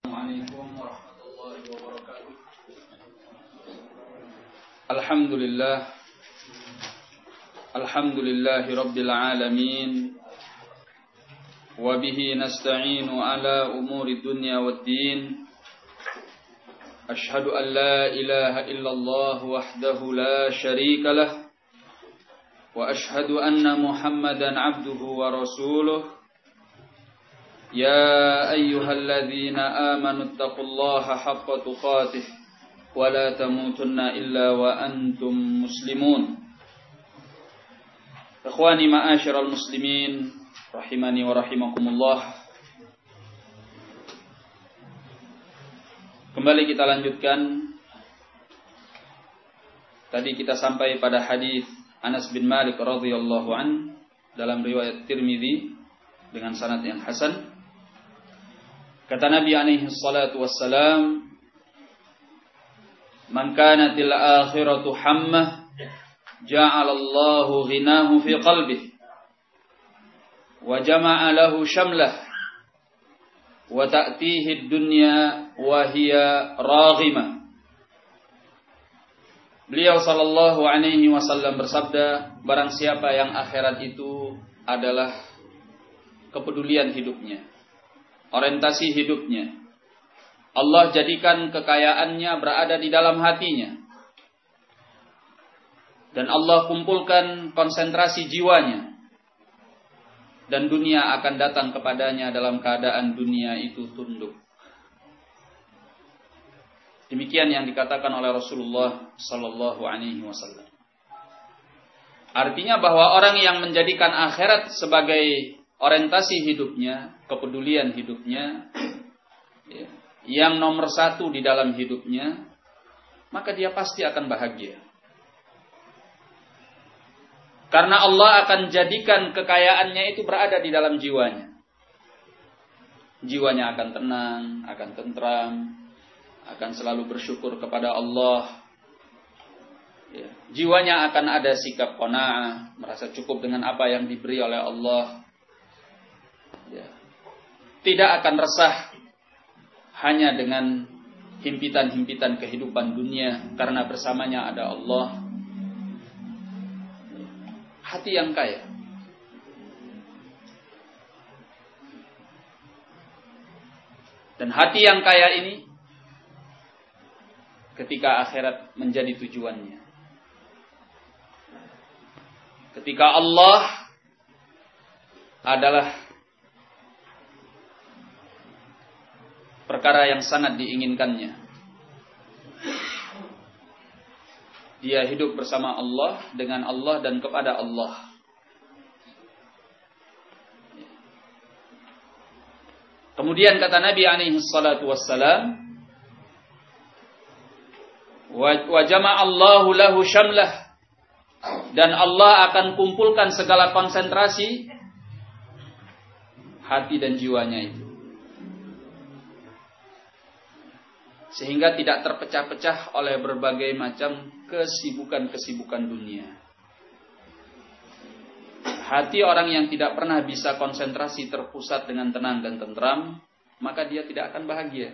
Assalamualaikum warahmatullahi wabarakatuh. Alhamdulillahi rabbil alamin. Wa bihi nasta'inu ala umuri dunya waddin. Ashhadu an la ilaha illallah wahdahu la syarika lah. Wa ashhadu anna Muhammadan abduhu wa rasuluh. Ya ayyuhalladzina amanu taqullaha haqqa tuqatih wa la tamutunna illa wa antum muslimun. Ikhwani ma'asyiral muslimin rahimani wa rahimakumullah. Kembali kita lanjutkan. Tadi kita sampai pada hadis Anas bin Malik radhiyallahu an dalam riwayat Tirmidzi dengan sanad yang hasan. Kata Nabi alaihi salatu wassalam, "Man kanatil akhiratu hammah, ja'alallahu ghinahu fi qalbihi, wa jama'a lahu syamlah, wa ta'tihi ad-dunya wa hiya raghimah." Beliau sallallahu alaihi wasallam bersabda, barang siapa yang akhirat itu adalah kepedulian hidupnya, orientasi hidupnya, Allah jadikan kekayaannya berada di dalam hatinya, dan Allah kumpulkan konsentrasi jiwanya, dan dunia akan datang kepadanya dalam keadaan dunia itu tunduk. Demikian yang dikatakan oleh Rasulullah sallallahu alaihi wasallam. Artinya bahwa orang yang menjadikan akhirat sebagai orientasi hidupnya, kepedulian hidupnya, yang nomor satu di dalam hidupnya, maka dia pasti akan bahagia. Karena Allah akan jadikan kekayaannya itu berada di dalam jiwanya. Jiwanya akan tenang, akan tentram, akan selalu bersyukur kepada Allah. Jiwanya akan ada sikap qanaah, merasa cukup dengan apa yang diberi oleh Allah. Tidak akan resah hanya dengan himpitan-himpitan kehidupan dunia, karena bersamanya ada Allah. Hati yang kaya. Dan hati yang kaya ini ketika akhirat menjadi tujuannya, ketika Allah adalah perkara yang sangat diinginkannya, dia hidup bersama Allah, dengan Allah dan kepada Allah. Kemudian kata Nabi alaihi salatu wassalam, wa jama'allahu lahu syamlah, dan Allah akan kumpulkan segala konsentrasi hati dan jiwanya itu, sehingga tidak terpecah-pecah oleh berbagai macam kesibukan-kesibukan dunia. Hati orang yang tidak pernah bisa konsentrasi terpusat dengan tenang dan tentram, maka dia tidak akan bahagia.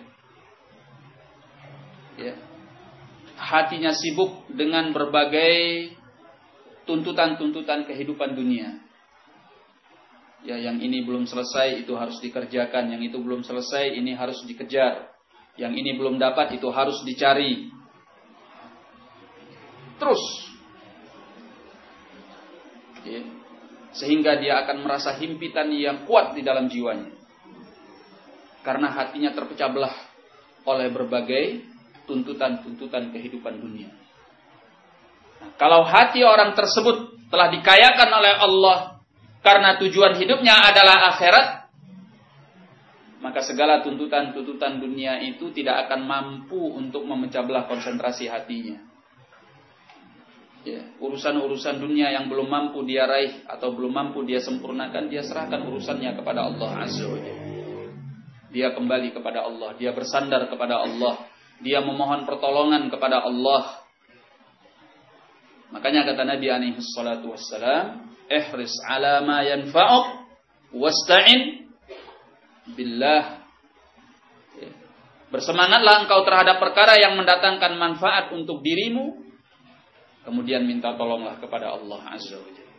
Hatinya sibuk dengan berbagai tuntutan-tuntutan kehidupan dunia. Yang ini belum selesai, itu harus dikerjakan. Yang itu belum selesai, ini harus dikejar. Yang ini belum dapat, itu harus dicari. Terus. Sehingga dia akan merasa himpitan yang kuat di dalam jiwanya. Karena hatinya terpecah belah oleh berbagai tuntutan-tuntutan kehidupan dunia. Kalau hati orang tersebut telah dikayakan oleh Allah karena tujuan hidupnya adalah akhirat, maka segala tuntutan-tuntutan dunia itu tidak akan mampu untuk memecah belah konsentrasi hatinya. Urusan-urusan dunia yang belum mampu dia raih atau belum mampu dia sempurnakan, dia serahkan urusannya kepada Allah Azza wa Jalla. Dia kembali kepada Allah, dia bersandar kepada Allah, dia memohon pertolongan kepada Allah. Makanya kata Nabi alaihi salatu wassalam, ihris ala ma yanfa'uk wasta'in billah. Bersemangatlah engkau terhadap perkara yang mendatangkan manfaat untuk dirimu. Kemudian minta tolonglah kepada Allah Azza wa Jalla.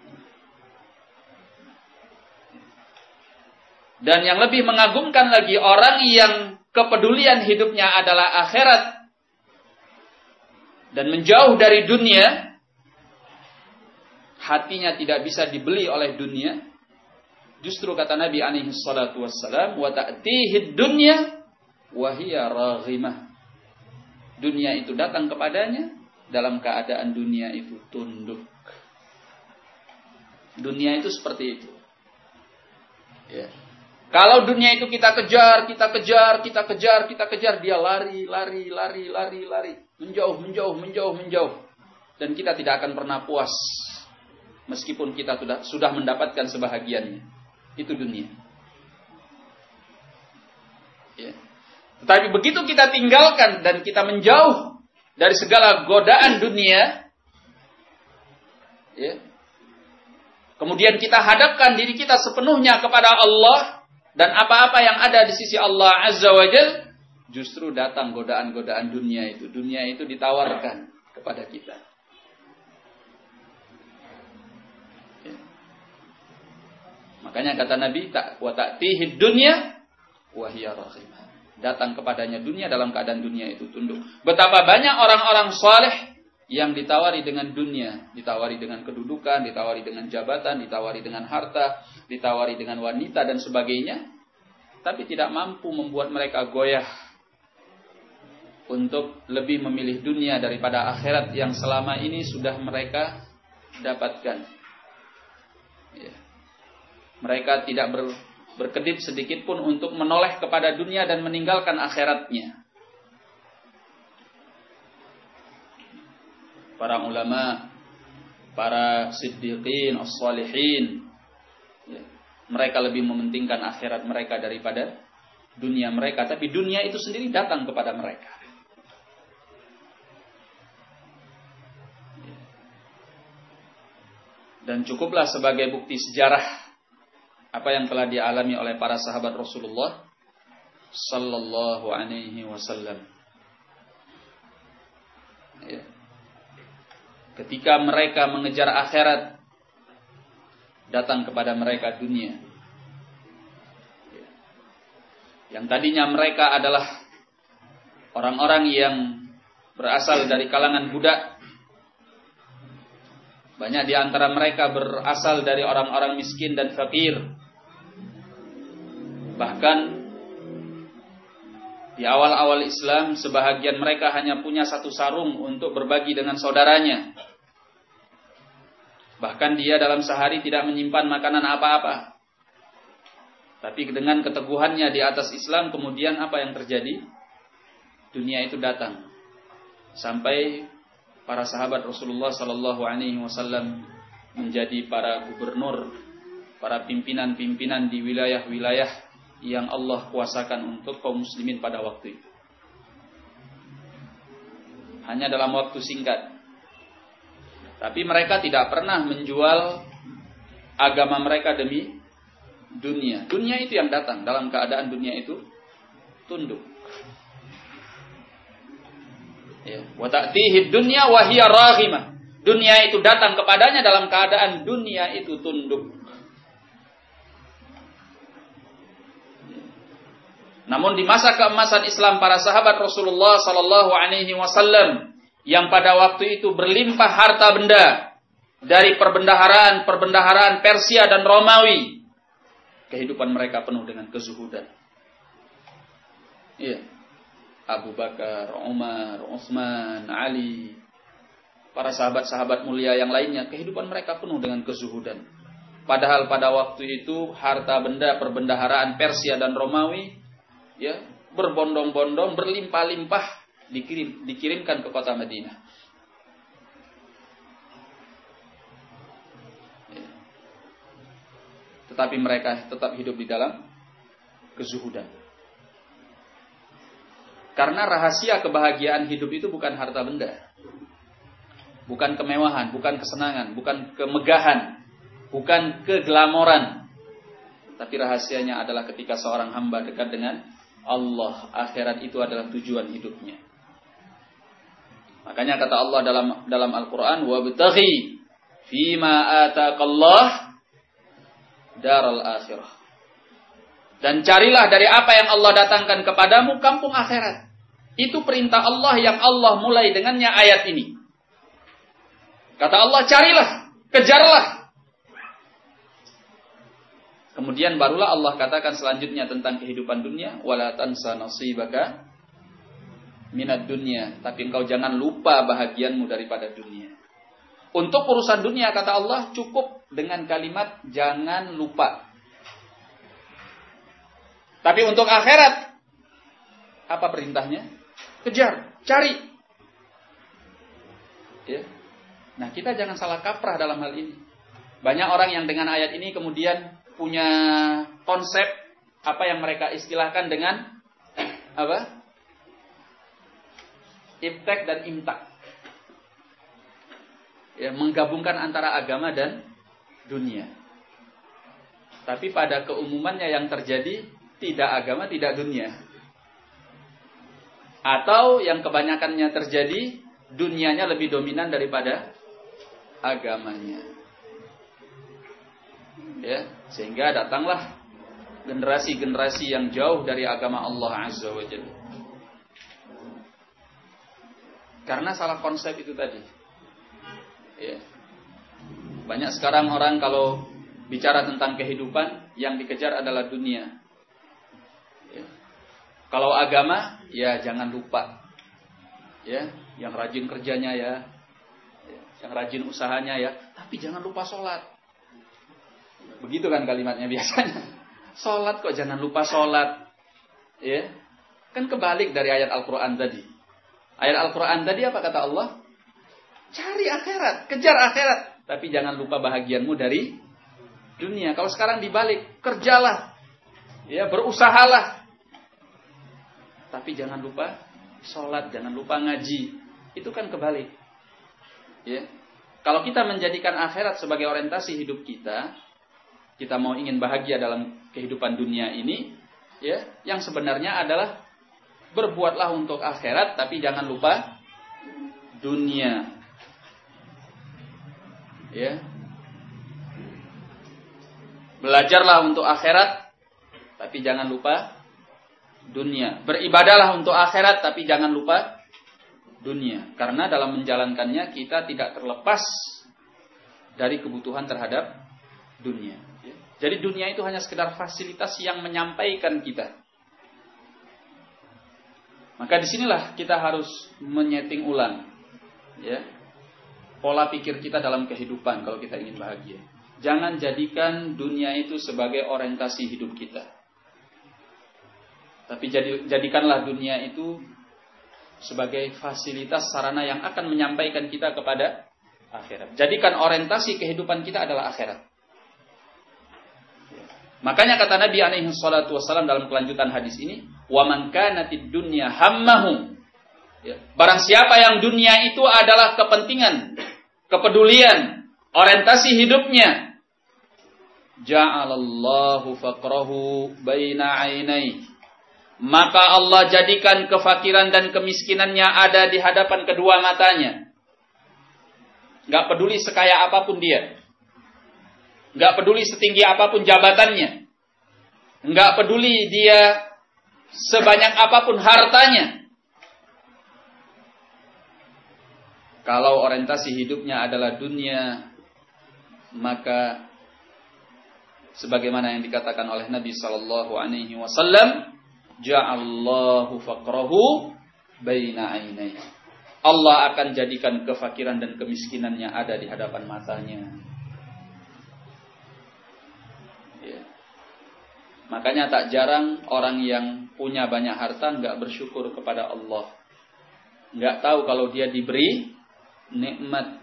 Dan yang lebih mengagumkan lagi, orang yang kepedulian hidupnya adalah akhirat dan menjauh dari dunia, hatinya tidak bisa dibeli oleh dunia. Justru kata Nabi alaihi salatu wassalam, wa ta'tihid dunya wa hiya raghimah. Dunia itu datang kepadanya dalam keadaan dunia itu tunduk. Dunia itu seperti itu. Ya. Kalau dunia itu kita kejar, dia lari, menjauh. Dan kita tidak akan pernah puas meskipun kita sudah mendapatkan sebahagiannya. Itu dunia. Ya. Tetapi begitu kita tinggalkan dan kita menjauh dari segala godaan dunia, ya, kemudian kita hadapkan diri kita sepenuhnya kepada Allah, dan apa-apa yang ada di sisi Allah Azza wa Jalla, justru datang godaan-godaan dunia itu. Dunia itu ditawarkan kepada kita. Ya. Makanya kata Nabi, wa ta'tihid dunya wa hiya raghimah. Datang kepadanya dunia dalam keadaan dunia itu tunduk. Betapa banyak orang-orang saleh yang ditawari dengan dunia, ditawari dengan kedudukan, ditawari dengan jabatan, ditawari dengan harta, ditawari dengan wanita dan sebagainya, tapi tidak mampu membuat mereka goyah untuk lebih memilih dunia daripada akhirat yang selama ini sudah mereka dapatkan. Ya. Mereka tidak berkedip sedikit pun untuk menoleh kepada dunia dan meninggalkan akhiratnya. Para ulama, para siddiqin, as-salihin, ya, mereka lebih mementingkan akhirat mereka daripada dunia mereka. Tapi dunia itu sendiri datang kepada mereka. Dan cukuplah sebagai bukti sejarah apa yang telah dialami oleh para sahabat Rasulullah sallallahu alaihi wasallam. Ya. Ketika mereka mengejar akhirat, datang kepada mereka dunia. Ya. Yang tadinya mereka adalah orang-orang yang berasal dari kalangan budak. Banyak di antara mereka berasal dari orang-orang miskin dan fakir. Bahkan di awal-awal Islam, sebahagian mereka hanya punya satu sarung untuk berbagi dengan saudaranya. Bahkan dia dalam sehari tidak menyimpan makanan apa-apa. Tapi dengan keteguhannya di atas Islam, kemudian apa yang terjadi? Dunia itu datang. Sampai para sahabat Rasulullah sallallahu alaihi wasallam menjadi para gubernur, para pimpinan-pimpinan di wilayah-wilayah yang Allah kuasakan untuk kaum muslimin pada waktu itu. Hanya dalam waktu singkat. Tapi mereka tidak pernah menjual agama mereka demi dunia. Dunia itu yang datang dalam keadaan dunia itu tunduk. Ya, wa ta'tihid dunya wa hiya raghimah. Dunia itu datang kepadanya dalam keadaan dunia itu tunduk. Namun di masa keemasan Islam, para sahabat Rasulullah sallallahu alaihi wasallam yang pada waktu itu berlimpah harta benda dari perbendaharaan Persia dan Romawi, kehidupan mereka penuh dengan kezuhudan. Iya. Abu Bakar, Umar, Utsman, Ali, para sahabat-sahabat mulia yang lainnya, kehidupan mereka penuh dengan kezuhudan. Padahal pada waktu itu harta benda perbendaharaan Persia dan Romawi, ya, berbondong-bondong, berlimpah-limpah, dikirimkan ke kota Madinah. Ya. Tetapi mereka tetap hidup di dalam kezuhudan. Karena rahasia kebahagiaan hidup itu bukan harta benda, bukan kemewahan, bukan kesenangan, bukan kemegahan, bukan keglamoran. Tapi rahasianya adalah ketika seorang hamba dekat dengan Allah. Akhirat itu adalah tujuan hidupnya. Makanya kata Allah dalam Al-Quran, wabtaghi fima ataqallah daral akhirah. Dan carilah dari apa yang Allah datangkan kepadamu kampung akhirat. Itu perintah Allah yang Allah mulai dengannya ayat ini. Kata Allah, carilah, kejarlah. Kemudian barulah Allah katakan selanjutnya tentang kehidupan dunia, wala tansa nasibaka minad dunya, tapi engkau jangan lupa bahagianmu daripada dunia. Untuk urusan dunia kata Allah cukup dengan kalimat jangan lupa. Tapi untuk akhirat apa perintahnya? Kejar, cari. Ya. Nah, kita jangan salah kaprah dalam hal ini. Banyak orang yang dengan ayat ini kemudian punya konsep apa yang mereka istilahkan dengan apa? Ibtek dan imtak. Ya, menggabungkan antara agama dan dunia. Tapi pada keumumannya yang terjadi tidak agama, tidak dunia. Atau yang kebanyakannya terjadi dunianya lebih dominan daripada agamanya. Ya, sehingga datanglah generasi-generasi yang jauh dari agama Allah Azza wa Jalla. Karena salah konsep itu tadi. Ya. Banyak sekarang orang kalau bicara tentang kehidupan yang dikejar adalah dunia. Ya. Kalau agama, ya jangan lupa. Ya, yang rajin kerjanya ya, yang rajin usahanya ya, tapi jangan lupa sholat. Begitu kan kalimatnya biasanya. Sholat kok jangan lupa sholat. Ya, kan kebalik dari ayat Al-Quran tadi. Ayat Al-Quran tadi apa kata Allah? Cari akhirat, kejar akhirat. Tapi jangan lupa bahagianmu dari dunia. Kalau sekarang dibalik, kerjalah. Ya, berusahalah. Tapi jangan lupa sholat, jangan lupa ngaji. Itu kan kebalik. Ya. Kalau kita menjadikan akhirat sebagai orientasi hidup kita, kita mau ingin bahagia dalam kehidupan dunia ini, ya, yang sebenarnya adalah berbuatlah untuk akhirat, tapi jangan lupa dunia. Ya. Belajarlah untuk akhirat, tapi jangan lupa dunia. Beribadahlah untuk akhirat, tapi jangan lupa dunia. Karena dalam menjalankannya kita tidak terlepas dari kebutuhan terhadap dunia. Jadi dunia itu hanya sekedar fasilitas yang menyampaikan kita. Maka disinilah kita harus menyeting ulang, ya, pola pikir kita dalam kehidupan kalau kita ingin bahagia. Jangan jadikan dunia itu sebagai orientasi hidup kita. Tapi jadikanlah dunia itu sebagai fasilitas sarana yang akan menyampaikan kita kepada akhirat. Jadikan orientasi kehidupan kita adalah akhirat. Makanya kata Nabi alaihi salatu wasallam dalam kelanjutan hadis ini, "Wa man kanatid dunya hammahu." Ya. Barang siapa yang dunia itu adalah kepentingan, kepedulian, orientasi hidupnya, ja'alallahu faqrahu baina 'ainai. Maka Allah jadikan kefakiran dan kemiskinannya ada di hadapan kedua matanya. Enggak peduli sekaya apapun dia. Enggak peduli setinggi apapun jabatannya. Enggak peduli dia sebanyak apapun hartanya. Kalau orientasi hidupnya adalah dunia, maka sebagaimana yang dikatakan oleh Nabi sallallahu alaihi wasallam, ja'allahu faqrahu baina 'ainai. Allah akan jadikan kefakiran dan kemiskinannya ada di hadapan matanya. Makanya tak jarang orang yang punya banyak harta enggak bersyukur kepada Allah. Enggak tahu kalau dia diberi nikmat.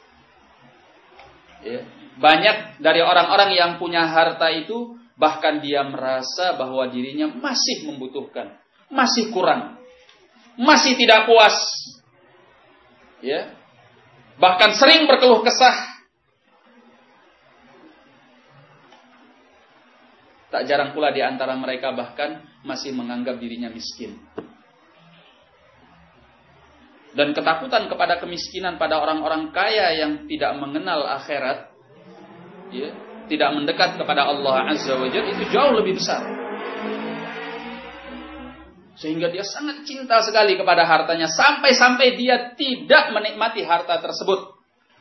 Ya. Banyak dari orang-orang yang punya harta itu bahkan dia merasa bahwa dirinya masih membutuhkan, masih kurang, masih tidak puas. Ya. Bahkan sering berkeluh kesah. Tak jarang pula di antara mereka bahkan masih menganggap dirinya miskin. Dan ketakutan kepada kemiskinan pada orang-orang kaya yang tidak mengenal akhirat, ya, tidak mendekat kepada Allah Azza wa Jalla, itu jauh lebih besar. Sehingga dia sangat cinta sekali kepada hartanya, sampai-sampai dia tidak menikmati harta tersebut.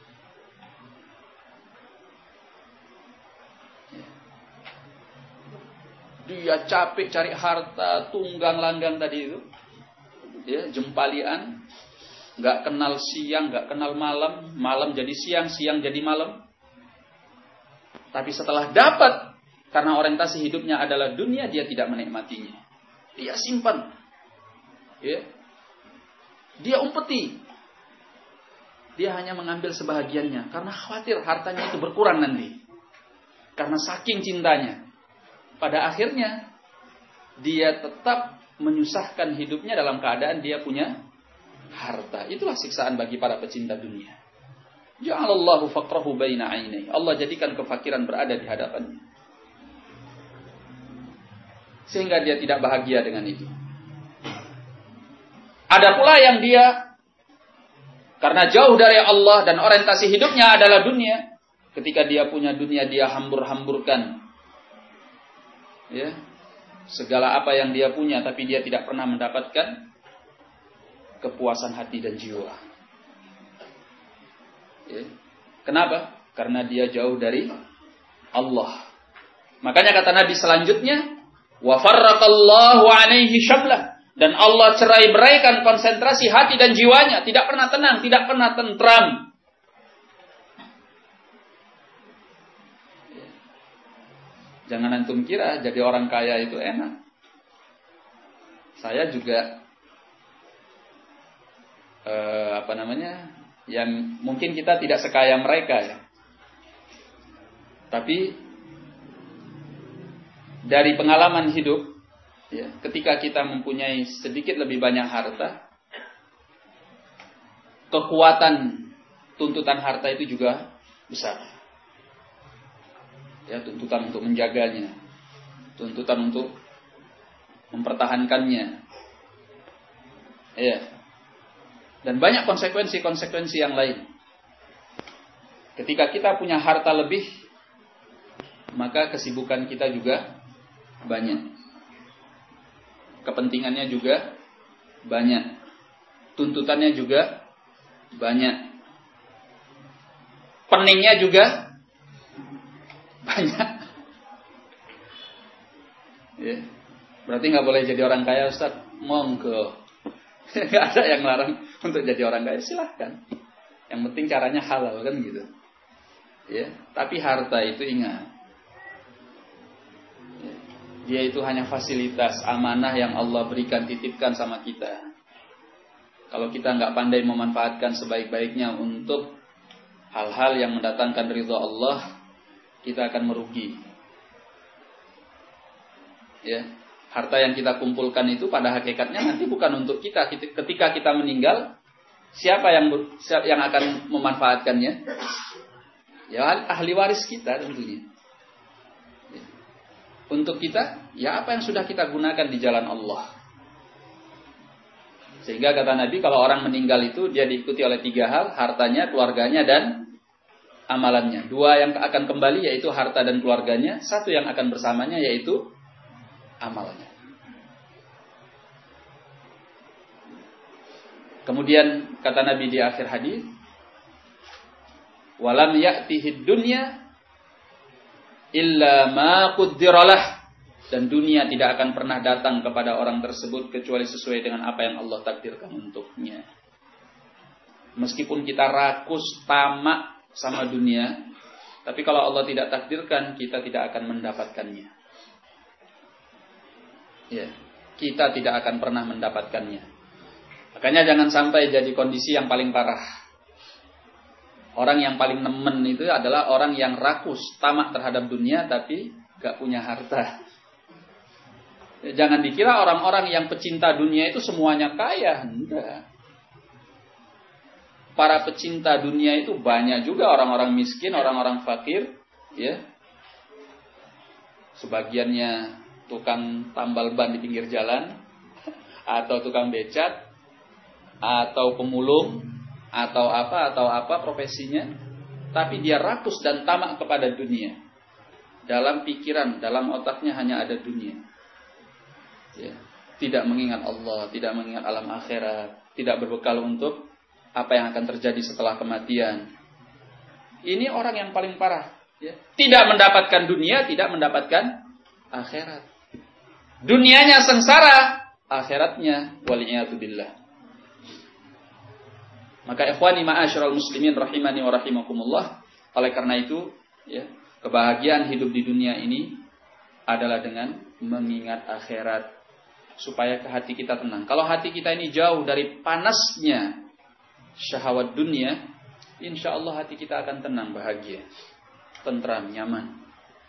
Dia capek cari harta, tunggang langgang tadi itu, ya, jempalian, nggak kenal siang, nggak kenal malam, malam jadi siang, siang jadi malam. Tapi setelah dapat, karena orientasi hidupnya adalah dunia, dia tidak menikmatinya. Dia simpan, ya, dia umpeti, dia hanya mengambil sebahagiannya, karena khawatir hartanya itu berkurang nanti, karena saking cintanya. Pada akhirnya dia tetap menyusahkan hidupnya dalam keadaan dia punya harta. Itulah siksaan bagi para pecinta dunia. Ja'alallahu faqrahu baina 'ainai. Allah jadikan kefakiran berada di hadapannya, sehingga dia tidak bahagia dengan itu. Ada pula yang dia karena jauh dari Allah dan orientasi hidupnya adalah dunia, ketika dia punya dunia dia hambur-hamburkan, ya, segala apa yang dia punya, tapi dia tidak pernah mendapatkan kepuasan hati dan jiwa. Ya. Kenapa? Karena dia jauh dari Allah. Makanya kata Nabi selanjutnya, wa farraqallahu 'alaihi syamlah, dan Allah cerai-beraikan konsentrasi hati dan jiwanya, tidak pernah tenang, tidak pernah tentram. Jangan antum kira jadi orang kaya itu enak. Saya juga yang mungkin kita tidak sekaya mereka, ya. Tapi dari pengalaman hidup, ya, ketika kita mempunyai sedikit lebih banyak harta, kekuatan tuntutan harta itu juga besar. Ya, tuntutan untuk menjaganya, tuntutan untuk mempertahankannya, ya, dan banyak konsekuensi-konsekuensi yang lain. Ketika kita punya harta lebih, maka kesibukan kita juga banyak, kepentingannya juga banyak, tuntutannya juga banyak, peningnya juga banyak. Ya. Berarti nggak boleh jadi orang kaya, Ustaz? Monggo. Nggak ada yang larang untuk jadi orang kaya, silahkan. Yang penting caranya halal, kan gitu. Ya. Tapi harta itu ingat, ya, dia itu hanya fasilitas, amanah yang Allah berikan, titipkan sama kita. Kalau kita nggak pandai memanfaatkan sebaik-baiknya untuk hal-hal yang mendatangkan ridha Allah, kita akan merugi. Ya, harta yang kita kumpulkan itu pada hakikatnya nanti bukan untuk kita. Ketika kita meninggal, siapa yang akan memanfaatkannya? Ya, ahli waris kita tentunya. Ya. Untuk kita, ya apa yang sudah kita gunakan di jalan Allah. Sehingga kata Nabi, kalau orang meninggal itu dia diikuti oleh 3 hal, hartanya, keluarganya, dan amalannya. 2 yang akan kembali, yaitu harta dan keluarganya. 1 yang akan bersamanya, yaitu amalannya. Kemudian kata Nabi di akhir hadis, walam ya'tihid dunya illa ma qaddaralah, dan dunia tidak akan pernah datang kepada orang tersebut kecuali sesuai dengan apa yang Allah takdirkan untuknya. Meskipun kita rakus, tamak sama dunia, tapi kalau Allah tidak takdirkan, kita tidak akan mendapatkannya. Ya, kita tidak akan pernah mendapatkannya. Makanya jangan sampai jadi kondisi yang paling parah. Orang yang paling nemen itu adalah orang yang rakus, tamak terhadap dunia, tapi gak punya harta. Ya, jangan dikira orang-orang yang pecinta dunia itu semuanya kaya. Enggak. Para pecinta dunia itu banyak juga orang-orang miskin, orang-orang fakir, ya. sebagiannya tukang tambal ban di pinggir jalan, atau tukang becat, atau pemulung, atau apa profesinya, tapi dia rakus dan tamak kepada dunia. Dalam pikiran, dalam otaknya hanya ada dunia. Ya. Tidak mengingat Allah, tidak mengingat alam akhirat, tidak berbekal untuk apa yang akan terjadi setelah kematian. Ini orang yang paling parah. Ya. Tidak mendapatkan dunia, tidak mendapatkan akhirat. Dunianya sengsara, akhiratnya waliyatubillah. Maka ikhwani ma'asyiral muslimin rahimani wa rahimakumullah, oleh karena itu, ya, kebahagiaan hidup di dunia ini adalah dengan mengingat akhirat supaya hati kita tenang. Kalau hati kita ini jauh dari panasnya syahwat dunia, insya Allah hati kita akan tenang, bahagia, tentram, nyaman.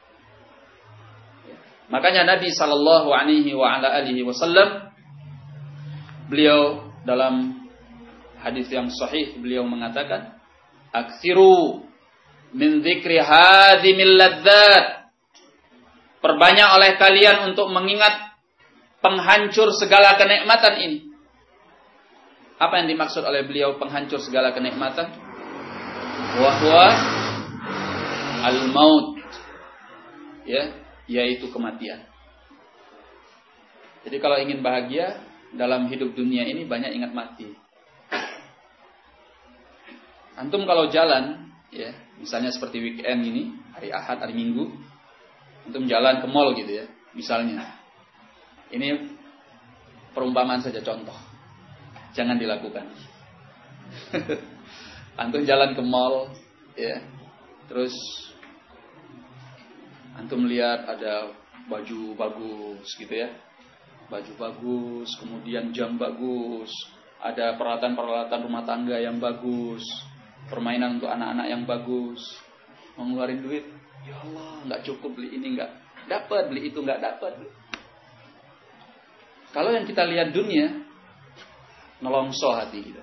Makanya Nabi sallallahu alaihi wa ala alihi wasallam, beliau dalam hadis yang sahih beliau mengatakan, "Aktsiru min dzikri hadzimil ladzat." Perbanyak oleh kalian untuk mengingat penghancur segala kenikmatan ini. Apa yang dimaksud oleh beliau penghancur segala kenikmatan? Wa huwa al-maut. Ya, yaitu kematian. Jadi kalau ingin bahagia dalam hidup dunia ini, banyak ingat mati. Antum kalau jalan, ya, misalnya seperti weekend ini, hari Ahad, hari Minggu, antum jalan ke mall gitu ya, misalnya. Ini perumpamaan saja, contoh. Jangan dilakukan. Antum jalan ke mall, ya, terus antum lihat ada baju bagus gitu ya, baju bagus, kemudian jam bagus, ada peralatan-peralatan rumah tangga yang bagus, permainan untuk anak-anak yang bagus, mengeluarin duit, ya Allah, nggak cukup beli ini, nggak dapat beli itu, nggak dapat. Kalau yang kita lihat dunia, nelongso hati kita.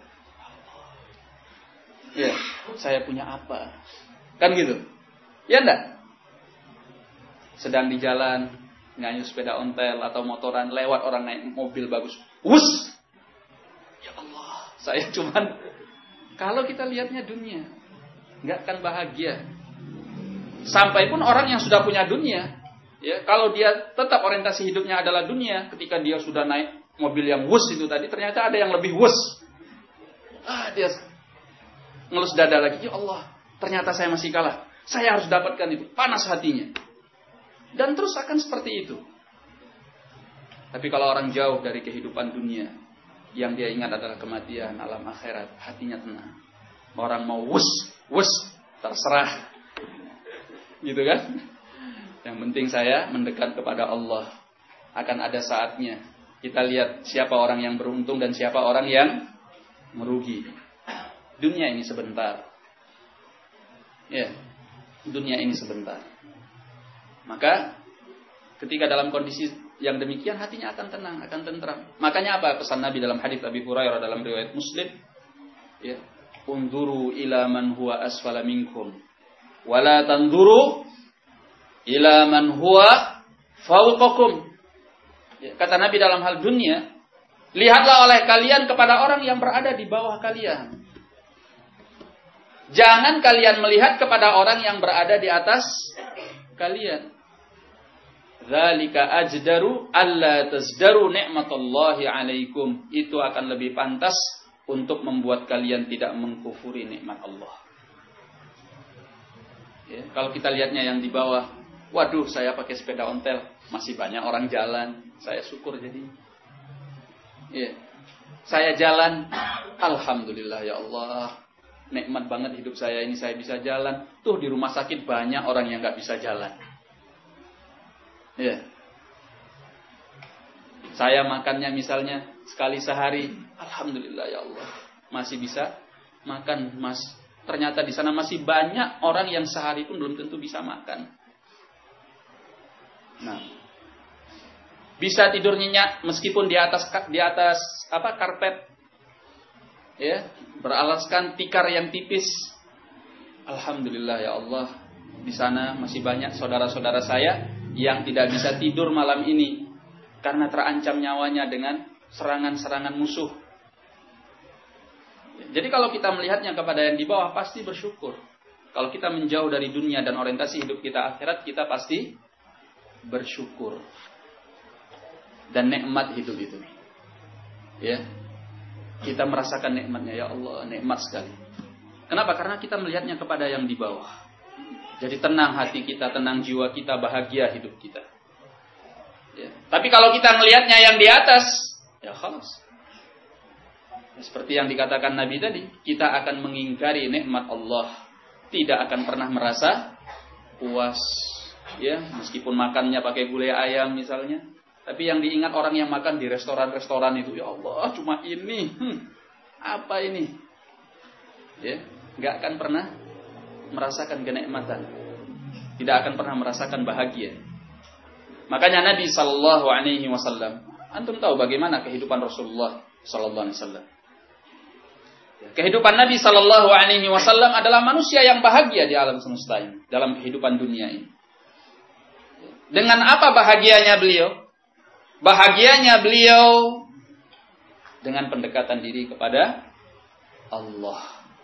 Ya, saya punya apa? Kan gitu, ya enggak? Sedang di jalan, ngayuh sepeda ontel atau motoran, lewat orang naik mobil bagus, wus, ya Allah, saya cuman. Kalau kita lihatnya dunia, nggak akan bahagia. Sampai pun orang yang sudah punya dunia, ya, kalau dia tetap orientasi hidupnya adalah dunia, ketika dia sudah naik mobil yang wus itu tadi, ternyata ada yang lebih wus. Dia ngelus dada lagi, ya Allah, ternyata saya masih kalah. Saya harus dapatkan itu, panas hatinya. Dan terus akan seperti itu. Tapi kalau orang jauh dari kehidupan dunia, yang dia ingat adalah kematian, alam akhirat, hatinya tenang. Orang mau wus, terserah. Gitu kan? Yang penting saya mendekat kepada Allah. Akan ada saatnya kita lihat siapa orang yang beruntung dan siapa orang yang merugi. Dunia ini sebentar. Ya, dunia ini sebentar. Maka ketika dalam kondisi yang demikian, hatinya akan tenang, akan tentram. Makanya apa pesan Nabi dalam hadits Abi Hurairah dalam riwayat Muslim? Ya, unzuru ila man huwa asfala minkum, wala tanzuru ila man huwa fawqakum. Ya, kata Nabi dalam hal dunia, lihatlah oleh kalian kepada orang yang berada di bawah kalian. Jangan kalian melihat kepada orang yang berada di atas kalian. Dzalika ajdaru alla tazdaru ni'matallahi 'alaikum. Itu akan lebih pantas untuk membuat kalian tidak mengkufuri nikmat Allah. Ya, kalau kita lihatnya yang di bawah, waduh, saya pakai sepeda ontel, masih banyak orang jalan, saya syukur jadi. Ya. Saya jalan, alhamdulillah ya Allah, nikmat banget hidup saya ini, saya bisa jalan. Tuh di rumah sakit banyak orang yang nggak bisa jalan. Ya. Saya makannya misalnya sekali sehari, alhamdulillah ya Allah, masih bisa makan, Mas. Ternyata di sana masih banyak orang yang sehari pun belum tentu bisa makan. Nah, bisa tidur nyenyak meskipun di atas karpet, ya, beralaskan tikar yang tipis. Alhamdulillah ya Allah, di sana masih banyak saudara-saudara saya yang tidak bisa tidur malam ini karena terancam nyawanya dengan serangan-serangan musuh. Jadi kalau kita melihatnya kepada yang di bawah, pasti bersyukur. Kalau kita menjauh dari dunia dan orientasi hidup kita akhirat, kita pasti bersyukur. Dan nikmat hidup itu. Ya. Kita merasakan nikmatnya, ya Allah, nikmat sekali. Kenapa? Karena kita melihatnya kepada yang di bawah. Jadi tenang hati kita, tenang jiwa kita, bahagia hidup kita. Ya. Tapi kalau kita melihatnya yang di atas, ya khalas. Seperti yang dikatakan Nabi tadi, kita akan mengingkari nikmat Allah, tidak akan pernah merasa puas. Ya, meskipun makannya pakai gulai ayam misalnya, tapi yang diingat orang yang makan di restoran-restoran itu, ya Allah, cuma ini, apa ini? Ya, nggak akan pernah merasakan kenikmatan, tidak akan pernah merasakan bahagia. Makanya Nabi Sallallahu Alaihi Wasallam, antum tahu bagaimana kehidupan Rasulullah Sallallahu Alaihi Wasallam? Kehidupan Nabi Sallallahu Alaihi Wasallam adalah manusia yang bahagia di alam semesta ini, dalam kehidupan dunia ini. Dengan apa bahagianya beliau? Bahagianya beliau dengan pendekatan diri kepada Allah.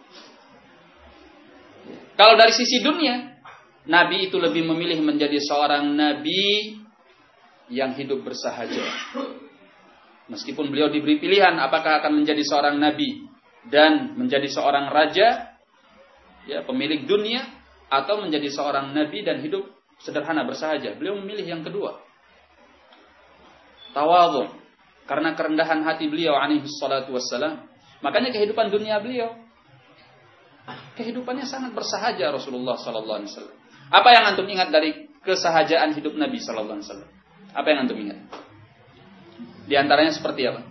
Kalau dari sisi dunia, Nabi itu lebih memilih menjadi seorang Nabi yang hidup bersahaja. Meskipun beliau diberi pilihan apakah akan menjadi seorang Nabi dan menjadi seorang raja, ya, pemilik dunia, atau menjadi seorang Nabi dan hidup sederhana bersahaja. Beliau memilih yang kedua. Tawadhu, karena kerendahan hati beliau alaihi salatu wassalam. Makanya kehidupan dunia beliau, kehidupannya sangat bersahaja Rasulullah sallallahu alaihi wasallam. Apa yang antum ingat dari kesahajaan hidup Nabi sallallahu alaihi wasallam? Apa yang antum ingat? Di antaranya seperti apa?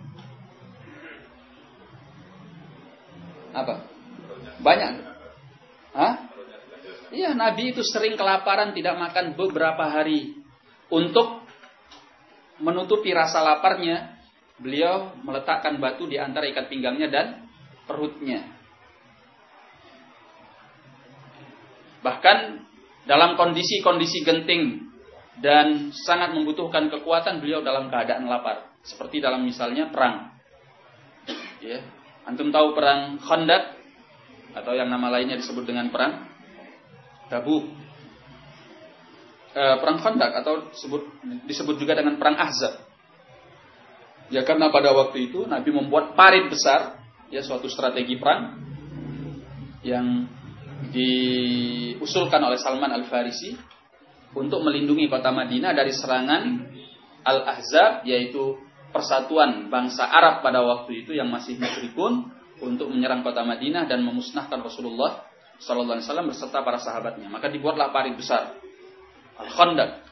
Apa? Banyak. Hah? Iya, Nabi itu sering kelaparan, tidak makan beberapa hari. Untuk menutupi rasa laparnya, beliau meletakkan batu di antara ikat pinggangnya dan perutnya. Bahkan dalam kondisi-kondisi genting dan sangat membutuhkan kekuatan, beliau dalam keadaan lapar. Seperti dalam misalnya perang. Ya. Antum tahu perang Khandaq, atau yang nama lainnya disebut dengan perang Tabuk. Perang Khandaq atau disebut juga dengan perang Ahzab. Ya, karena pada waktu itu Nabi membuat parit besar, ya, suatu strategi perang yang diusulkan oleh Salman Al-Farisi untuk melindungi kota Madinah dari serangan Al-Ahzab, yaitu persatuan bangsa Arab pada waktu itu yang masih musyrikun, untuk menyerang kota Madinah dan memusnahkan Rasulullah sallallahu alaihi wasallam beserta para sahabatnya. Maka dibuatlah parit besar Al-Khandaq.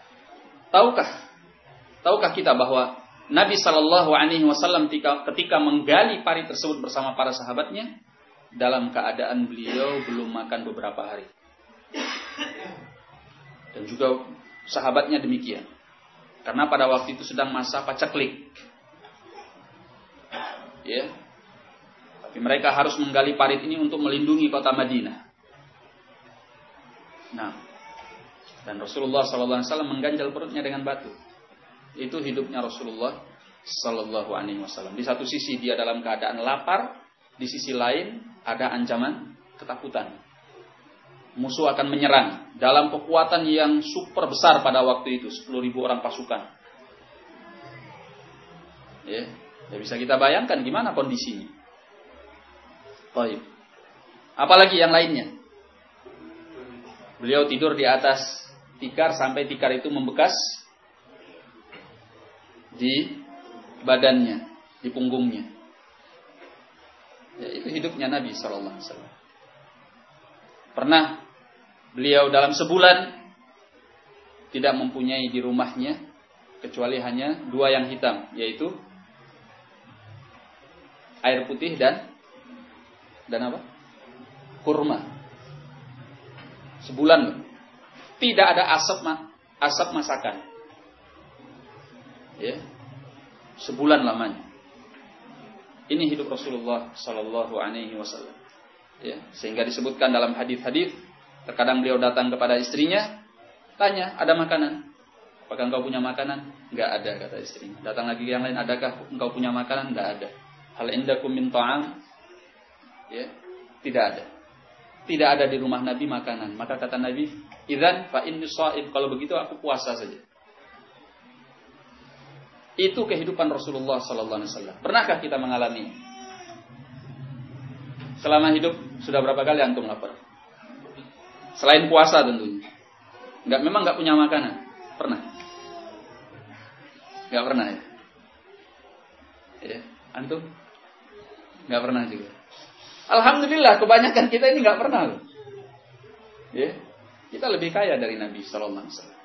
Tahukah kita bahwa Nabi sallallahu alaihi wasallam ketika menggali parit tersebut bersama para sahabatnya, dalam keadaan beliau belum makan beberapa hari. Dan juga sahabatnya demikian. Karena pada waktu itu sedang masa paceklik. Ya. Tapi mereka harus menggali parit ini untuk melindungi kota Madinah. Nah, dan Rasulullah SAW mengganjal perutnya dengan batu. Itu hidupnya Rasulullah SAW. Di satu sisi dia dalam keadaan lapar, di sisi lain ada ancaman ketakutan. Musuh akan menyerang dalam kekuatan yang super besar pada waktu itu, 10.000 orang pasukan. Ya, bisa kita bayangkan gimana kondisinya. Baik. Apalagi yang lainnya? Beliau tidur di atas tikar sampai tikar itu membekas di badannya, di punggungnya. Ya, itu hidupnya Nabi SAW. Pernah beliau dalam sebulan tidak mempunyai di rumahnya kecuali hanya 2 yang hitam, yaitu air putih dan apa? Kurma. Sebulan tidak ada asap masakan. Ya. Sebulan lamanya. Ini hidup Rasulullah sallallahu alaihi wasallam. Ya, sehingga disebutkan dalam hadis-hadis, terkadang beliau datang kepada istrinya, tanya, ada makanan? Apakah engkau punya makanan? Enggak ada, kata istrinya. Datang lagi yang lain, adakah engkau punya makanan? Enggak ada. Hal indakum min ta'am? Ya, tidak ada. Tidak ada di rumah Nabi makanan. Maka kata Nabi, idzan fa inni shaim, kalau begitu aku puasa saja. Itu kehidupan Rasulullah sallallahu alaihi wasallam. Pernahkah kita mengalami? Selama hidup sudah berapa kali antum lapar? Selain puasa tentunya. Memang enggak punya makanan. Pernah? Enggak pernah ya? Ya, antum? Enggak pernah juga. Alhamdulillah kebanyakan kita ini enggak pernah loh. Ya. Kita lebih kaya dari Nabi sallallahu alaihi wasallam.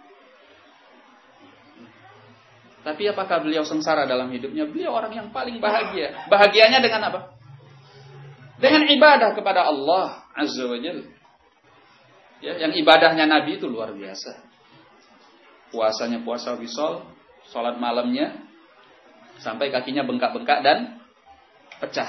Tapi apakah beliau sengsara dalam hidupnya? Beliau orang yang paling bahagia. Bahagianya dengan apa? Dengan ibadah kepada Allah Azza wa Jalla. Ya, yang ibadahnya Nabi itu luar biasa. Puasanya puasa wisol, sholat malamnya sampai kakinya bengkak-bengkak dan pecah.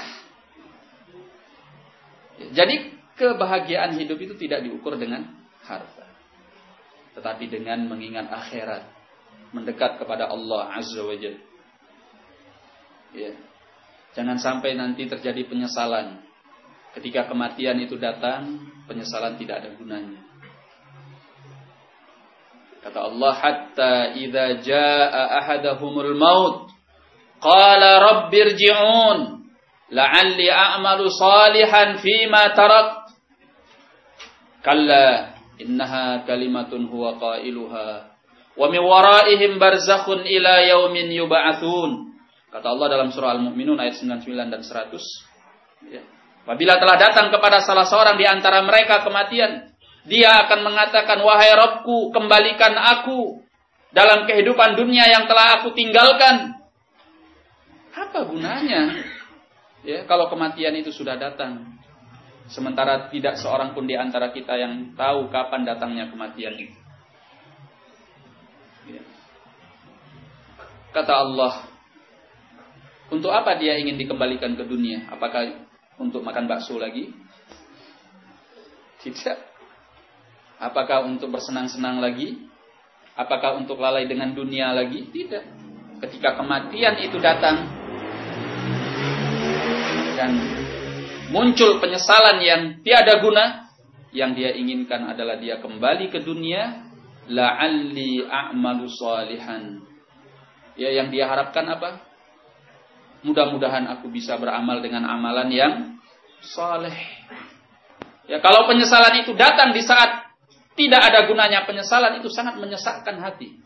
Ya, jadi kebahagiaan hidup itu tidak diukur dengan harta, tetapi dengan mengingat akhirat, mendekat kepada Allah Azza wa Jalla. Ya. Jangan sampai nanti terjadi penyesalan. Ketika kematian itu datang, penyesalan tidak ada gunanya. Kata Allah, hatta idza jaa ahadahumul maut qala rabbirji'un la'alli a'malu salihan fima tarak. Kalla innaha kalimatun huwa qailuha wa min waraihim barzakhun ila yaumin yub'atsun. Kata Allah dalam surah Al-Mu'minun ayat 99 dan 100. Ya. Apabila telah datang kepada salah seorang di antara mereka kematian, dia akan mengatakan, wahai Rabbku, kembalikan aku dalam kehidupan dunia yang telah aku tinggalkan. Apa gunanya? Ya, kalau kematian itu sudah datang, sementara tidak seorang pun di antara kita yang tahu kapan datangnya kematian itu. Ya. Kata Allah, untuk apa dia ingin dikembalikan ke dunia? Apakah untuk makan bakso lagi? Tidak. Apakah untuk bersenang-senang lagi? Apakah untuk lalai dengan dunia lagi? Tidak. Ketika kematian itu datang dan muncul penyesalan yang tiada guna, yang dia inginkan adalah dia kembali ke dunia, la'alli a'malu salihan. Ya, yang dia harapkan apa? Mudah-mudahan aku bisa beramal dengan amalan yang saleh. Ya, kalau penyesalan itu datang di saat tidak ada gunanya, penyesalan itu sangat menyesakkan hati.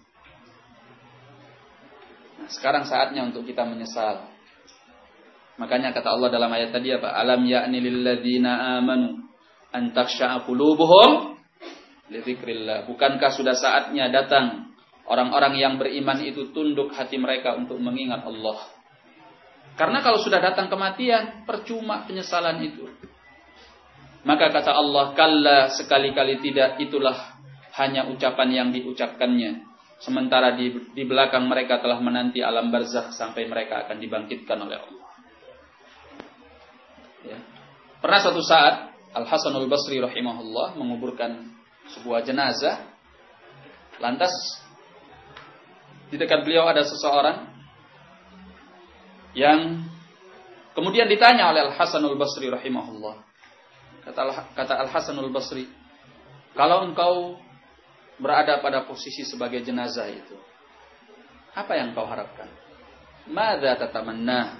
Nah, sekarang saatnya untuk kita menyesal. Makanya kata Allah dalam ayat tadi apa? Alam ya'ni lil ladzina amanu an takhsha'a qulubuhum li dzikrillah. Bukankah sudah saatnya datang orang-orang yang beriman itu tunduk hati mereka untuk mengingat Allah? Karena kalau sudah datang kematian, percuma penyesalan itu. Maka kata Allah, kalla, sekali-kali tidak, itulah hanya ucapan yang diucapkannya. Sementara di belakang mereka telah menanti alam barzakh sampai mereka akan dibangkitkan oleh Allah. Ya. Pernah suatu saat, Al-Hasanul Basri rahimahullah menguburkan sebuah jenazah. Lantas, di dekat beliau ada seseorang yang kemudian ditanya oleh Al-Hasanul Basri rahimahullah. Kata Al-Hasanul Basri, kalau engkau berada pada posisi sebagai jenazah itu, apa yang engkau harapkan? Madza tatamanna?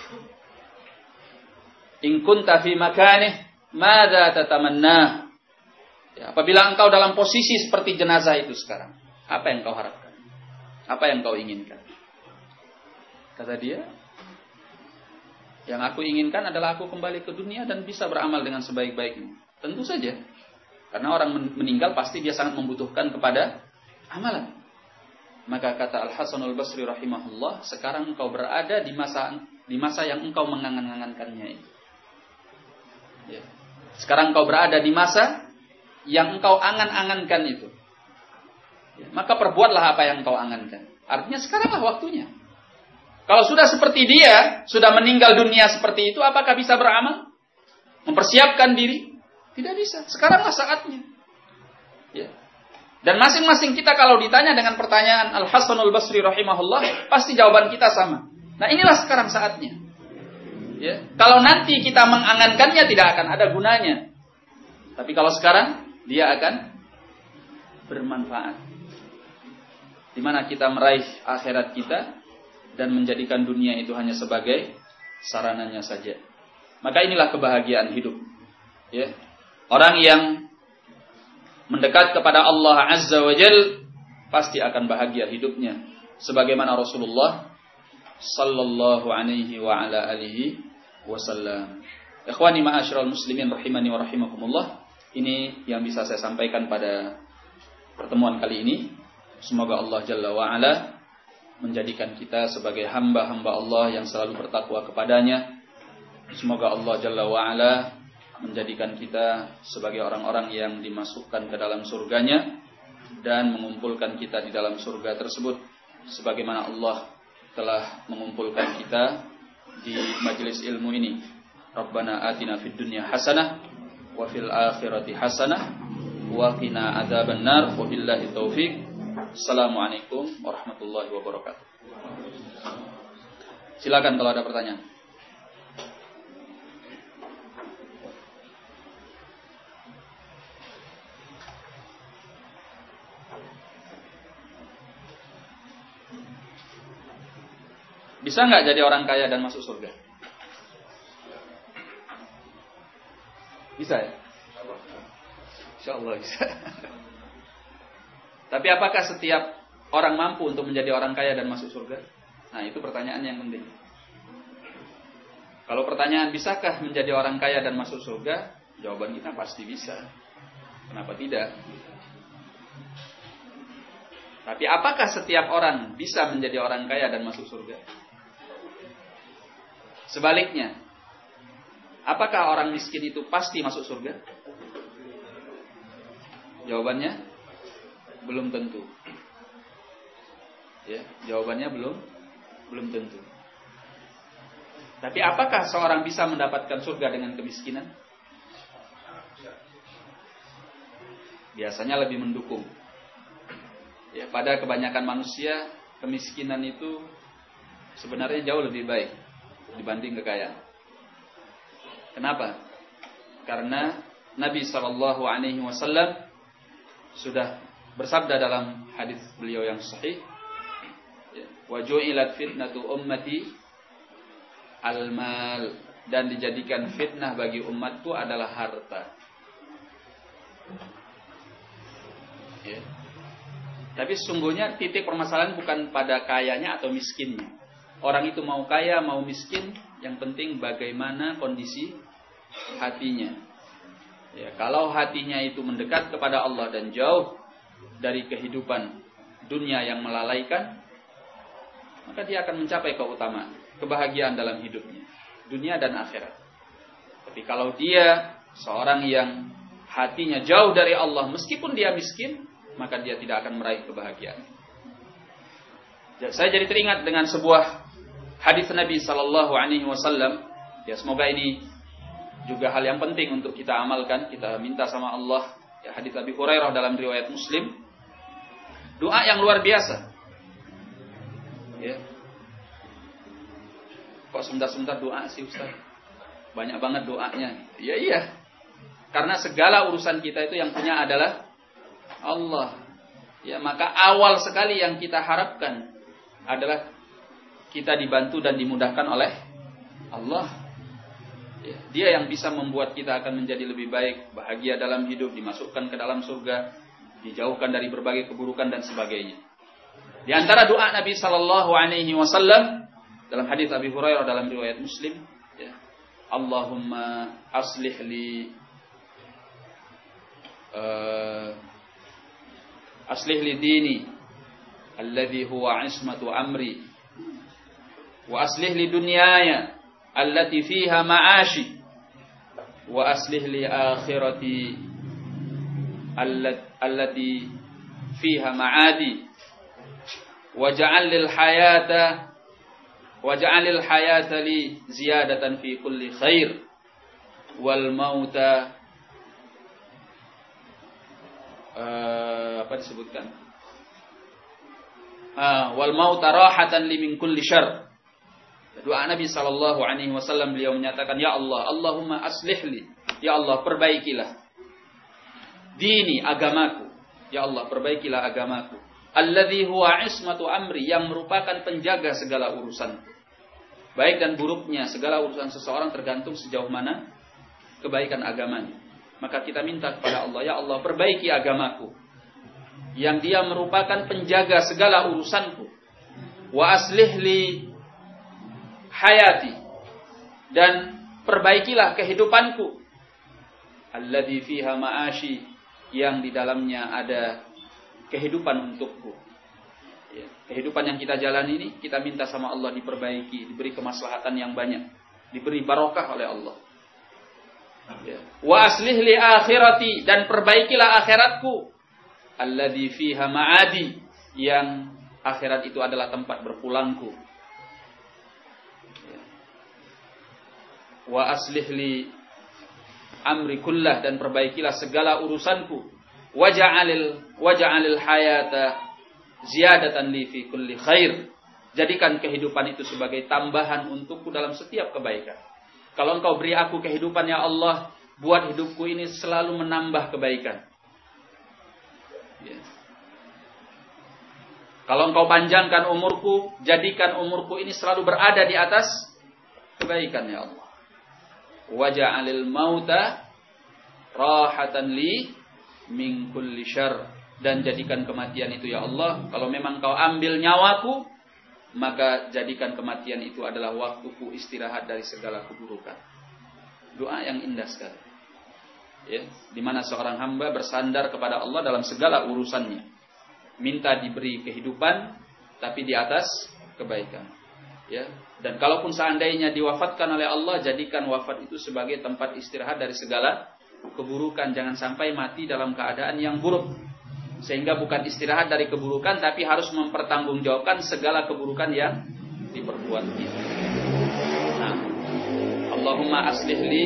In kunta fi makanih, madza tatamanna? Ya, apabila engkau dalam posisi seperti jenazah itu sekarang, apa yang engkau harapkan? Apa yang engkau inginkan? Kata dia, yang aku inginkan adalah aku kembali ke dunia dan bisa beramal dengan sebaik-baiknya. Tentu saja. Karena orang meninggal pasti dia sangat membutuhkan kepada amalan. Maka kata Al-Hasanul Basri rahimahullah, sekarang engkau berada di masa yang engkau mengangan-angankannya itu. Ya. Sekarang engkau berada di masa yang engkau angan-angankan itu. Ya. Maka perbuatlah apa yang engkau angankan. Artinya sekaranglah waktunya. Kalau sudah seperti dia, sudah meninggal dunia seperti itu, apakah bisa beramal? Mempersiapkan diri? Tidak bisa. Sekaranglah saatnya. Ya. Dan masing-masing kita kalau ditanya dengan pertanyaan Al-Hasanul Basri rahimahullah, pasti jawaban kita sama. Nah, inilah sekarang saatnya. Ya. Kalau nanti kita mengangankannya tidak akan ada gunanya. Tapi kalau sekarang dia akan bermanfaat. Di mana kita meraih akhirat kita dan menjadikan dunia itu hanya sebagai sarananya saja. Maka inilah kebahagiaan hidup. Ya. Orang yang mendekat kepada Allah Azza wa Jal pasti akan bahagia hidupnya. Sebagaimana Rasulullah sallallahu alaihi wa ala alihi wasallam. Ikhwani ma'asyiral muslimin rahimani wa rahimakumullah. Ini yang bisa saya sampaikan pada pertemuan kali ini. Semoga Allah Jalla wa'ala menjadikan kita sebagai hamba-hamba Allah yang selalu bertakwa kepadanya. Semoga Allah Jalla wa'ala menjadikan kita sebagai orang-orang yang dimasukkan ke dalam surganya dan mengumpulkan kita di dalam surga tersebut sebagaimana Allah telah mengumpulkan kita di majelis ilmu ini. Rabbana atina fid dunya hasanah wa fil akhirati hasanah wa qina adzabannar. Wabillahi taufik. Assalamualaikum warahmatullahi wabarakatuh. Silakan kalau ada pertanyaan. Bisa nggak jadi orang kaya dan masuk surga? Bisa ya? Insyaallah bisa. Tapi apakah setiap orang mampu untuk menjadi orang kaya dan masuk surga? Nah, itu pertanyaan yang penting. Kalau pertanyaan bisakah menjadi orang kaya dan masuk surga? Jawaban kita pasti bisa. Kenapa tidak? Tapi apakah setiap orang bisa menjadi orang kaya dan masuk surga? Sebaliknya, apakah orang miskin itu pasti masuk surga? Jawabannya belum tentu. Ya, jawabannya belum tentu. Tapi apakah seorang bisa mendapatkan surga dengan kemiskinan? Biasanya lebih mendukung. Ya, pada kebanyakan manusia kemiskinan itu sebenarnya jauh lebih baik dibanding kekayaan. Kenapa? Karena Nabi SAW sudah bersabda dalam hadis beliau yang sahih, wa ju'ilat fitnatu ummati al-mal, dan dijadikan fitnah bagi umatku adalah harta. Ya. Tapi sesungguhnya titik permasalahan bukan pada kayanya atau miskinnya. Orang itu mau kaya, mau miskin, yang penting bagaimana kondisi hatinya. Ya, kalau hatinya itu mendekat kepada Allah dan jauh dari kehidupan dunia yang melalaikan, maka dia akan mencapai keutamaan, kebahagiaan dalam hidupnya, dunia dan akhirat. Tapi kalau dia seorang yang hatinya jauh dari Allah, meskipun dia miskin, maka dia tidak akan meraih kebahagiaan. Saya jadi teringat dengan sebuah hadis Nabi SAW. Ya, semoga ini juga hal yang penting untuk kita amalkan. Kita minta sama Allah. Ya, hadis Abi Hurairah dalam riwayat Muslim. Doa yang luar biasa. Ya. Kok sebentar-sebentar doa sih Ustaz? Banyak banget doanya. Ya iya. Karena segala urusan kita itu yang punya adalah Allah. Ya, maka awal sekali yang kita harapkan adalah kita dibantu dan dimudahkan oleh Allah. Ya, dia yang bisa membuat kita akan menjadi lebih baik, bahagia dalam hidup, dimasukkan ke dalam surga, dijauhkan dari berbagai keburukan dan sebagainya. Di antara doa Nabi SAW dalam hadis Abi Hurairah dalam riwayat Muslim, ya, Allahumma aslih li dini alladhi huwa ismatu amri wa aslih li dunyaya allati fiha ma'ashi wa aslih li akhirati allati fiha ma'adi waj'al lil hayata li ziyadatan fi kulli khair wal mauta apa disebutkan? Wal mauta rahatan li min kulli syarr. Doa Nabi sallallahu alaihi wasallam, beliau menyatakan, ya Allah, Allahumma aslih li, ya Allah perbaikilah dini, agamaku, ya Allah perbaikilah agamaku, alladzi huwa ismatu amri, yang merupakan penjaga segala urusanku. Baik dan buruknya segala urusan seseorang tergantung sejauh mana kebaikan agamanya. Maka kita minta kepada Allah, ya Allah perbaiki agamaku, yang dia merupakan penjaga segala urusanku. Wa aslih li hayati, dan perbaikilah kehidupanku. Alladzi fiha ma'ashi, yang di dalamnya ada kehidupan untukku. Ya, kehidupan yang kita jalani ini, kita minta sama Allah diperbaiki, diberi kemaslahatan yang banyak, diberi barokah oleh Allah. Ya. Wa aslih li akhirati, dan perbaikilah akhiratku. Alladzi fiha ma'adi, yang akhirat itu adalah tempat berpulangku. Ya. Wa aslih li amri kullah, dan perbaikilah segala urusanku. Waja'alil hayata ziyadatan li fi kulli khair, jadikan kehidupan itu sebagai tambahan untukku dalam setiap kebaikan. Kalau engkau beri aku kehidupan, ya Allah, buat hidupku ini selalu menambah kebaikan. Ya. Kalau engkau panjangkan umurku, jadikan umurku ini selalu berada di atas kebaikan, ya Allah. Waja'alil mauta rahatan li min kulli syarr, dan jadikan kematian itu, ya Allah, kalau memang kau ambil nyawaku, maka jadikan kematian itu adalah waktuku istirahat dari segala keburukan. Doa yang indah sekali. Ya, di mana seorang hamba bersandar kepada Allah dalam segala urusannya. Minta diberi kehidupan tapi di atas kebaikan. Ya, dan kalaupun seandainya diwafatkan oleh Allah, jadikan wafat itu sebagai tempat istirahat dari segala keburukan. Jangan sampai mati dalam keadaan yang buruk, sehingga bukan istirahat dari keburukan, tapi harus mempertanggungjawabkan segala keburukan yang diperbuat kita. Nah, Allahumma aslih li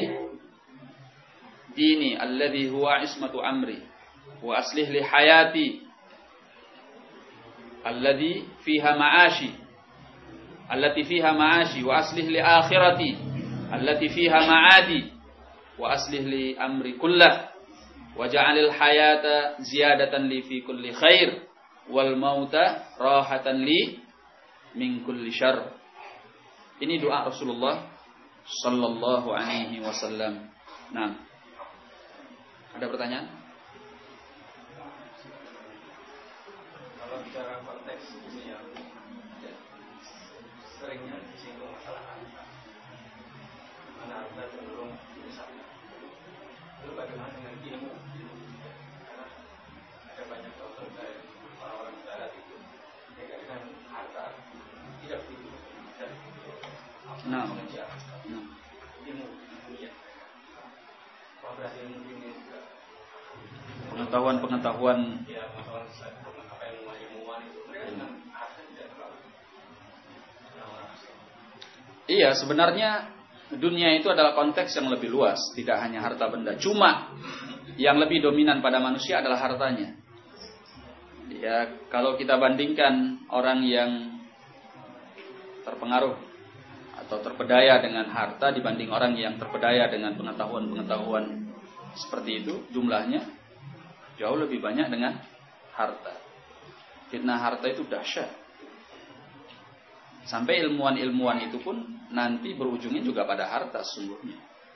dini alladhi huwa ismatu amri, wa aslih li hayati alladhi fiha ma'ashi, allati fiha ma'ashi, wa aslih li akhirati allati fiha ma'adi, wa aslih li amri kullah, waja'alil hayata ziyadatan li fi kulli khair, wal mauta rahatan li min kulli syarr. Ini doa Rasulullah sallallahu alaihi wasallam. Nah, ada pertanyaan? Kalau bicara konteks ini, ya, seringnya disinggung masalah harta. Mana harta cenderung besar. Lalu bagaimana dengan ilmu? Karena ada banyak dokter dari orang-orang barat itu dengan harta tidak begitu bisa mengejar ilmu dunia. Berarti ilmu dunia juga pengetahuan ya, pengetahuan apa yang ilmuwan itu dengan harta tidak terlalu. Iya, sebenarnya dunia itu adalah konteks yang lebih luas, tidak hanya harta benda. Cuma yang lebih dominan pada manusia adalah hartanya. Ya, kalau kita bandingkan orang yang terpengaruh atau terpedaya dengan harta dibanding orang yang terpedaya dengan pengetahuan-pengetahuan seperti itu, jumlahnya jauh lebih banyak dengan harta. Fitnah harta itu dahsyat. Sampai ilmuwan-ilmuwan itu pun nanti berujungnya juga pada harta sesungguhnya.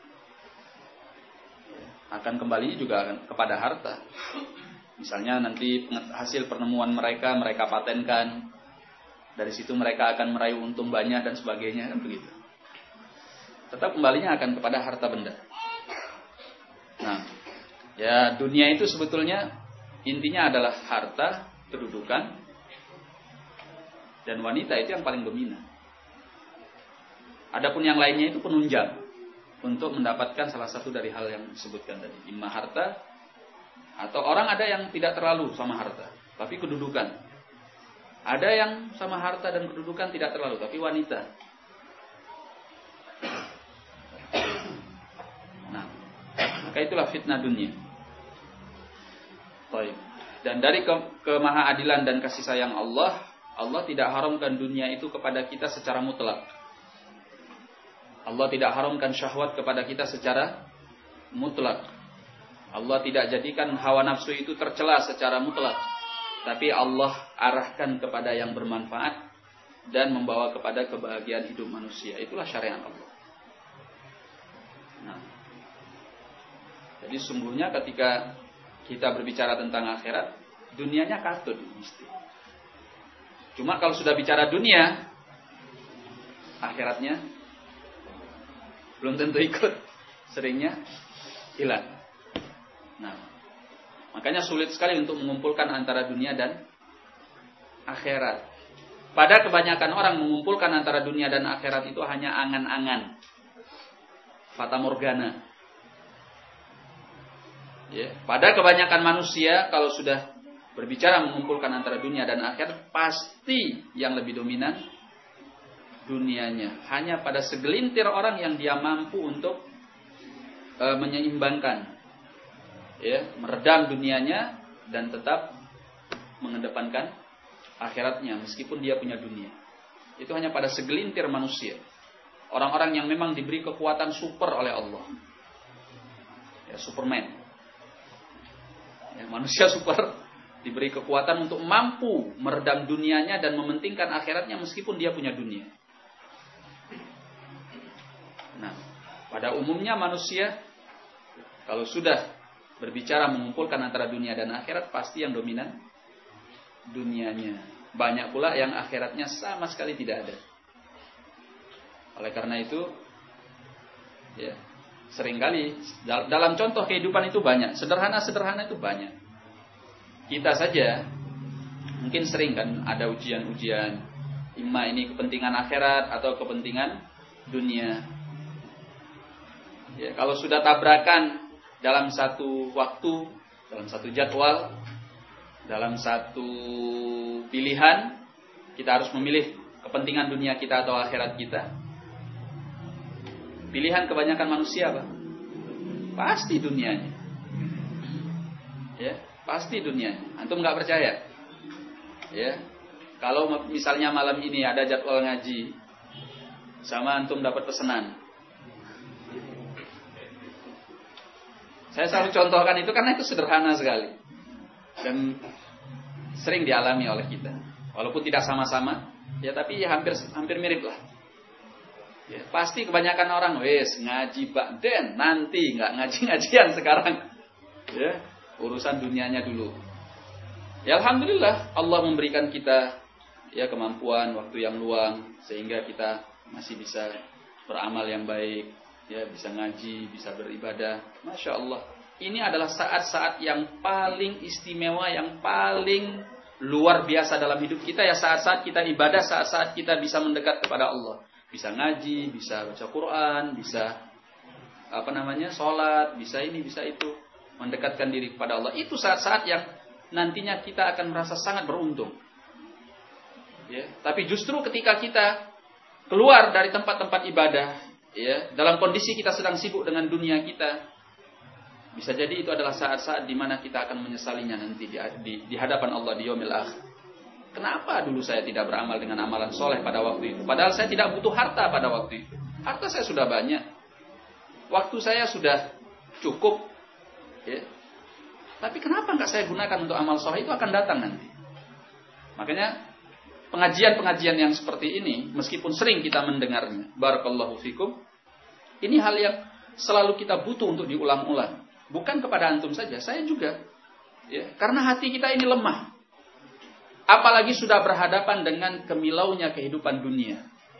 Akan kembalinya juga akan kepada harta. Misalnya nanti hasil penemuan mereka patenkan. Dari situ mereka akan meraih untung banyak dan sebagainya, kan begitu. Tetap kembalinya akan kepada harta benda. Nah, ya dunia itu sebetulnya intinya adalah harta, kedudukan, dan wanita itu yang paling dominan. Adapun yang lainnya itu penunjang untuk mendapatkan salah satu dari hal yang disebutkan tadi. Imma harta, atau orang ada yang tidak terlalu sama harta, tapi kedudukan. Ada yang sama harta dan kedudukan tidak terlalu, tapi wanita. Nah, maka itulah fitnah dunia. Baik. Dan dari kemahaadilan dan kasih sayang Allah, Allah tidak haramkan dunia itu kepada kita secara mutlak. Allah tidak haramkan syahwat kepada kita secara mutlak. Allah tidak jadikan hawa nafsu itu tercela secara mutlak. Tapi Allah arahkan kepada yang bermanfaat dan membawa kepada kebahagiaan hidup manusia. Itulah syariat Allah. Nah, jadi sungguhnya ketika kita berbicara tentang akhirat, dunianya katut mesti. Cuma kalau sudah bicara dunia, akhiratnya belum tentu ikut, seringnya hilang. Nah, makanya sulit sekali untuk mengumpulkan antara dunia dan akhirat. Pada kebanyakan orang mengumpulkan antara dunia dan akhirat itu hanya angan-angan, fata morgana. Ya, pada kebanyakan manusia kalau sudah berbicara mengumpulkan antara dunia dan akhirat, pasti yang lebih dominan dunianya. Hanya pada segelintir orang yang dia mampu untuk menyeimbangkan, ya, meredam dunianya dan tetap mengedepankan akhiratnya meskipun dia punya dunia. Itu hanya pada segelintir manusia. Orang-orang yang memang diberi kekuatan super oleh Allah. Ya, Superman. Ya, manusia super diberi kekuatan untuk mampu meredam dunianya dan mementingkan akhiratnya meskipun dia punya dunia. Nah, pada umumnya manusia kalau sudah berbicara mengumpulkan antara dunia dan akhirat, pasti yang dominan dunianya. Banyak pula yang akhiratnya sama sekali tidak ada. Oleh karena itu, ya, seringkali dalam contoh kehidupan itu banyak, sederhana-sederhana itu banyak. Kita saja mungkin sering kan ada ujian-ujian, imma ini kepentingan akhirat atau kepentingan dunia. Ya, kalau sudah tabrakan dalam satu waktu, dalam satu jadwal, dalam satu pilihan, kita harus memilih kepentingan dunia kita atau akhirat kita. Pilihan kebanyakan manusia apa? Pasti dunianya. Ya, pasti dunianya. Antum nggak percaya? Ya, kalau misalnya malam ini ada jadwal ngaji, sama antum dapat pesanan. Saya selalu contohkan itu karena itu sederhana sekali dan sering dialami oleh kita. Walaupun tidak sama-sama, ya tapi ya hampir mirip lah. Ya, pasti kebanyakan orang ngaji bakden, nanti nggak ngaji-ngajian sekarang. Ya, urusan dunianya dulu. Ya alhamdulillah Allah memberikan kita ya kemampuan, waktu yang luang sehingga kita masih bisa beramal yang baik, ya bisa ngaji, bisa beribadah. Masya Allah. Ini adalah saat-saat yang paling istimewa, yang paling luar biasa dalam hidup kita ya, saat-saat kita ibadah, saat-saat kita bisa mendekat kepada Allah. Bisa ngaji, bisa baca Quran, bisa sholat, bisa ini, bisa itu, mendekatkan diri kepada Allah. Itu saat-saat yang nantinya kita akan merasa sangat beruntung. Ya, tapi justru ketika kita keluar dari tempat-tempat ibadah, ya, dalam kondisi kita sedang sibuk dengan dunia kita, bisa jadi itu adalah saat-saat di mana kita akan menyesalinya nanti di hadapan Allah di yaumil akhir. Kenapa dulu saya tidak beramal dengan amalan soleh pada waktu itu? Padahal saya tidak butuh harta pada waktu itu. Harta saya sudah banyak. Waktu saya sudah cukup. Ya. Tapi kenapa nggak saya gunakan untuk amal soleh? Itu akan datang nanti. Makanya pengajian-pengajian yang seperti ini, meskipun sering kita mendengarnya, barakallahu fikum, ini hal yang selalu kita butuh untuk diulang-ulang. Bukan kepada antum saja, saya juga. Ya. Karena hati kita ini lemah. Apalagi sudah berhadapan dengan kemilaunya kehidupan dunia.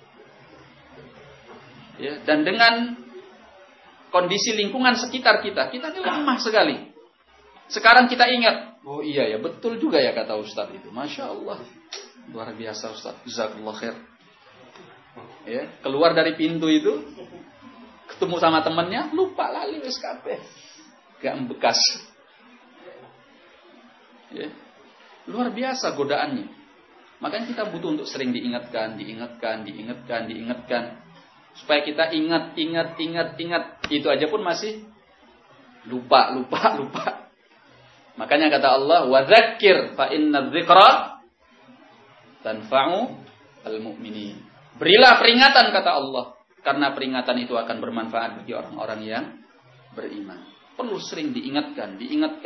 Ya, dan dengan kondisi lingkungan sekitar kita ini lemah sekali. Sekarang kita ingat, oh iya ya, betul juga ya kata Ustaz itu. Masya Allah, luar biasa Ustaz, jazakallah khair. Ya, keluar dari pintu itu, ketemu sama temannya, lupa lali wis kabeh. Gak membekas. Ya. Luar biasa godaannya. Makanya kita butuh untuk sering diingatkan. Supaya kita ingat. Itu aja pun masih lupa. Makanya kata Allah, wa dzakir fa inna dzikra tanfa'u al-mu'minin. Berilah peringatan kata Allah, karena peringatan itu akan bermanfaat bagi orang-orang yang beriman. Perlu sering diingatkan.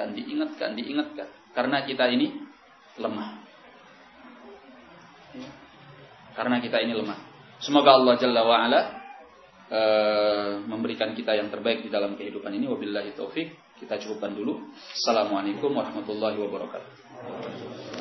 Karena kita ini lemah. Semoga Allah Jalla wa'ala memberikan kita yang terbaik di dalam kehidupan ini. Wabillahi taufik. Kita cukupkan dulu. Assalamualaikum warahmatullahi wabarakatuh.